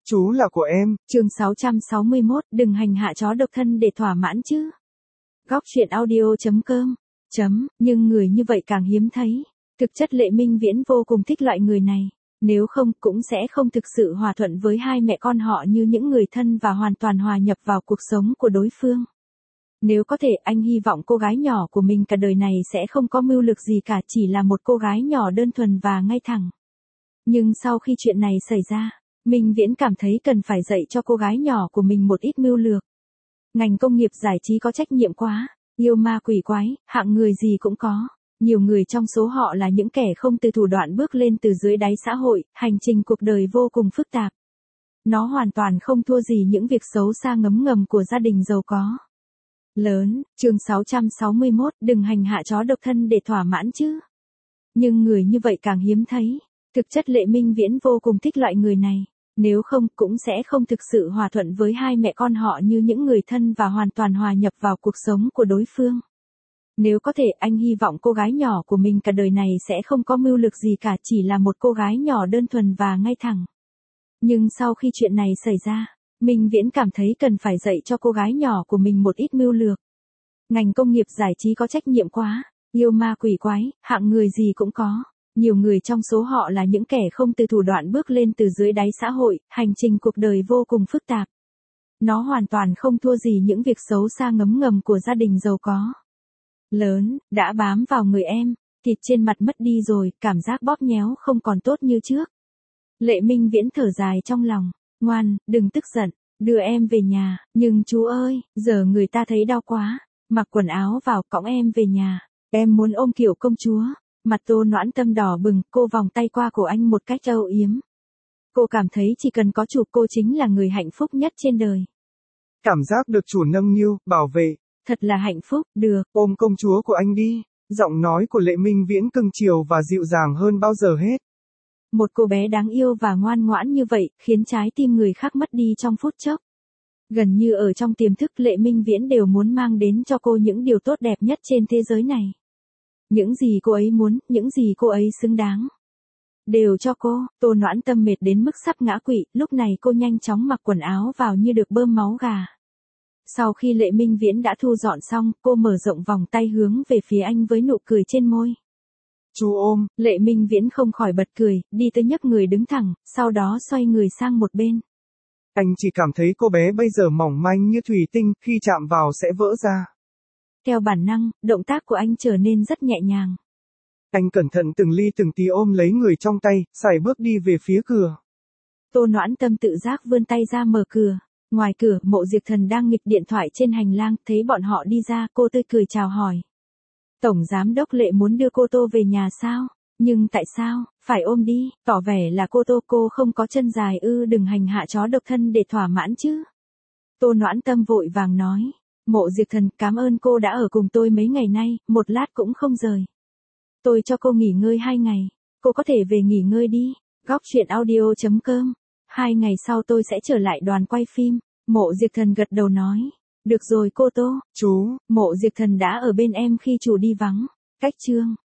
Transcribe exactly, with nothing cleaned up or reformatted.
Chú là của em. Chương sáu trăm sáu mươi mốt, đừng hành hạ chó độc thân để thỏa mãn chứ. Góc truyện audio chấm com. Chấm, nhưng người như vậy càng hiếm thấy. Thực chất Lệ Minh Viễn vô cùng thích loại người này. Nếu không, cũng sẽ không thực sự hòa thuận với hai mẹ con họ như những người thân và hoàn toàn hòa nhập vào cuộc sống của đối phương. Nếu có thể, anh hy vọng cô gái nhỏ của mình cả đời này sẽ không có mưu lược gì cả, chỉ là một cô gái nhỏ đơn thuần và ngay thẳng. Nhưng sau khi chuyện này xảy ra, Minh Viễn cảm thấy cần phải dạy cho cô gái nhỏ của mình một ít mưu lược. Ngành công nghiệp giải trí có trách nhiệm quá, yêu ma quỷ quái, hạng người gì cũng có. Nhiều người trong số họ là những kẻ không từ thủ đoạn bước lên từ dưới đáy xã hội, hành trình cuộc đời vô cùng phức tạp. Nó hoàn toàn không thua gì những việc xấu xa ngấm ngầm của gia đình giàu có. Lớn, chương sáu trăm sáu mươi mốt, đừng hành hạ chó độc thân để thỏa mãn chứ. Nhưng người như vậy càng hiếm thấy. Thực chất Lệ Minh Viễn vô cùng thích loại người này. Nếu không, cũng sẽ không thực sự hòa thuận với hai mẹ con họ như những người thân và hoàn toàn hòa nhập vào cuộc sống của đối phương. Nếu có thể, anh hy vọng cô gái nhỏ của mình cả đời này sẽ không có mưu lược gì cả, chỉ là một cô gái nhỏ đơn thuần và ngay thẳng. Nhưng sau khi chuyện này xảy ra, Minh Viễn cảm thấy cần phải dạy cho cô gái nhỏ của mình một ít mưu lược. Ngành công nghiệp giải trí có trách nhiệm quá, yêu ma quỷ quái, hạng người gì cũng có. Nhiều người trong số họ là những kẻ không từ thủ đoạn bước lên từ dưới đáy xã hội, hành trình cuộc đời vô cùng phức tạp. Nó hoàn toàn không thua gì những việc xấu xa ngấm ngầm của gia đình giàu có. Lớn, đã bám vào người em, thịt trên mặt mất đi rồi, cảm giác bóp nhéo không còn tốt như trước. Lệ Minh Viễn thở dài trong lòng, ngoan, đừng tức giận, đưa em về nhà, nhưng chú ơi, giờ người ta thấy đau quá, mặc quần áo vào, cõng em về nhà, em muốn ôm kiểu công chúa. Mặt Tô Noãn Tâm đỏ bừng, cô vòng tay qua cổ anh một cách âu yếm. Cô cảm thấy chỉ cần có chủ cô chính là người hạnh phúc nhất trên đời. Cảm giác được chủ nâng niu, bảo vệ. Thật là hạnh phúc, được. Ôm công chúa của anh đi. Giọng nói của Lệ Minh Viễn cưng chiều và dịu dàng hơn bao giờ hết. Một cô bé đáng yêu và ngoan ngoãn như vậy, khiến trái tim người khác mất đi trong phút chốc. Gần như ở trong tiềm thức Lệ Minh Viễn đều muốn mang đến cho cô những điều tốt đẹp nhất trên thế giới này. Những gì cô ấy muốn, những gì cô ấy xứng đáng. Đều cho cô. Tô Noãn Tâm mệt đến mức sắp ngã quỵ, lúc này cô nhanh chóng mặc quần áo vào như được bơm máu gà. Sau khi Lệ Minh Viễn đã thu dọn xong, cô mở rộng vòng tay hướng về phía anh với nụ cười trên môi. Chú ôm. Lệ Minh Viễn không khỏi bật cười, đi tới nhấc người đứng thẳng, sau đó xoay người sang một bên. Anh chỉ cảm thấy cô bé bây giờ mỏng manh như thủy tinh, khi chạm vào sẽ vỡ ra. Theo bản năng, động tác của anh trở nên rất nhẹ nhàng. Anh cẩn thận từng ly từng tí ôm lấy người trong tay, sải bước đi về phía cửa. Tô Noãn Tâm tự giác vươn tay ra mở cửa. Ngoài cửa, Mộ Diệp Thần đang nghịch điện thoại trên hành lang, thấy bọn họ đi ra, cô tươi cười chào hỏi. Tổng giám đốc Lệ muốn đưa cô Tô về nhà sao? Nhưng tại sao, phải ôm đi, tỏ vẻ là cô Tô cô không có chân dài ư, đừng hành hạ chó độc thân để thỏa mãn chứ. Tô Noãn Tâm vội vàng nói. Mộ Diệp Thần, cảm ơn cô đã ở cùng tôi mấy ngày nay, một lát cũng không rời. Tôi cho cô nghỉ ngơi hai ngày, cô có thể về nghỉ ngơi đi. Góc truyện audio chấm com. Hai ngày sau tôi sẽ trở lại đoàn quay phim. Mộ Diệp Thần gật đầu nói. Được rồi cô Tô. Chú. Mộ Diệp Thần đã ở bên em khi chủ đi vắng. Cách chương.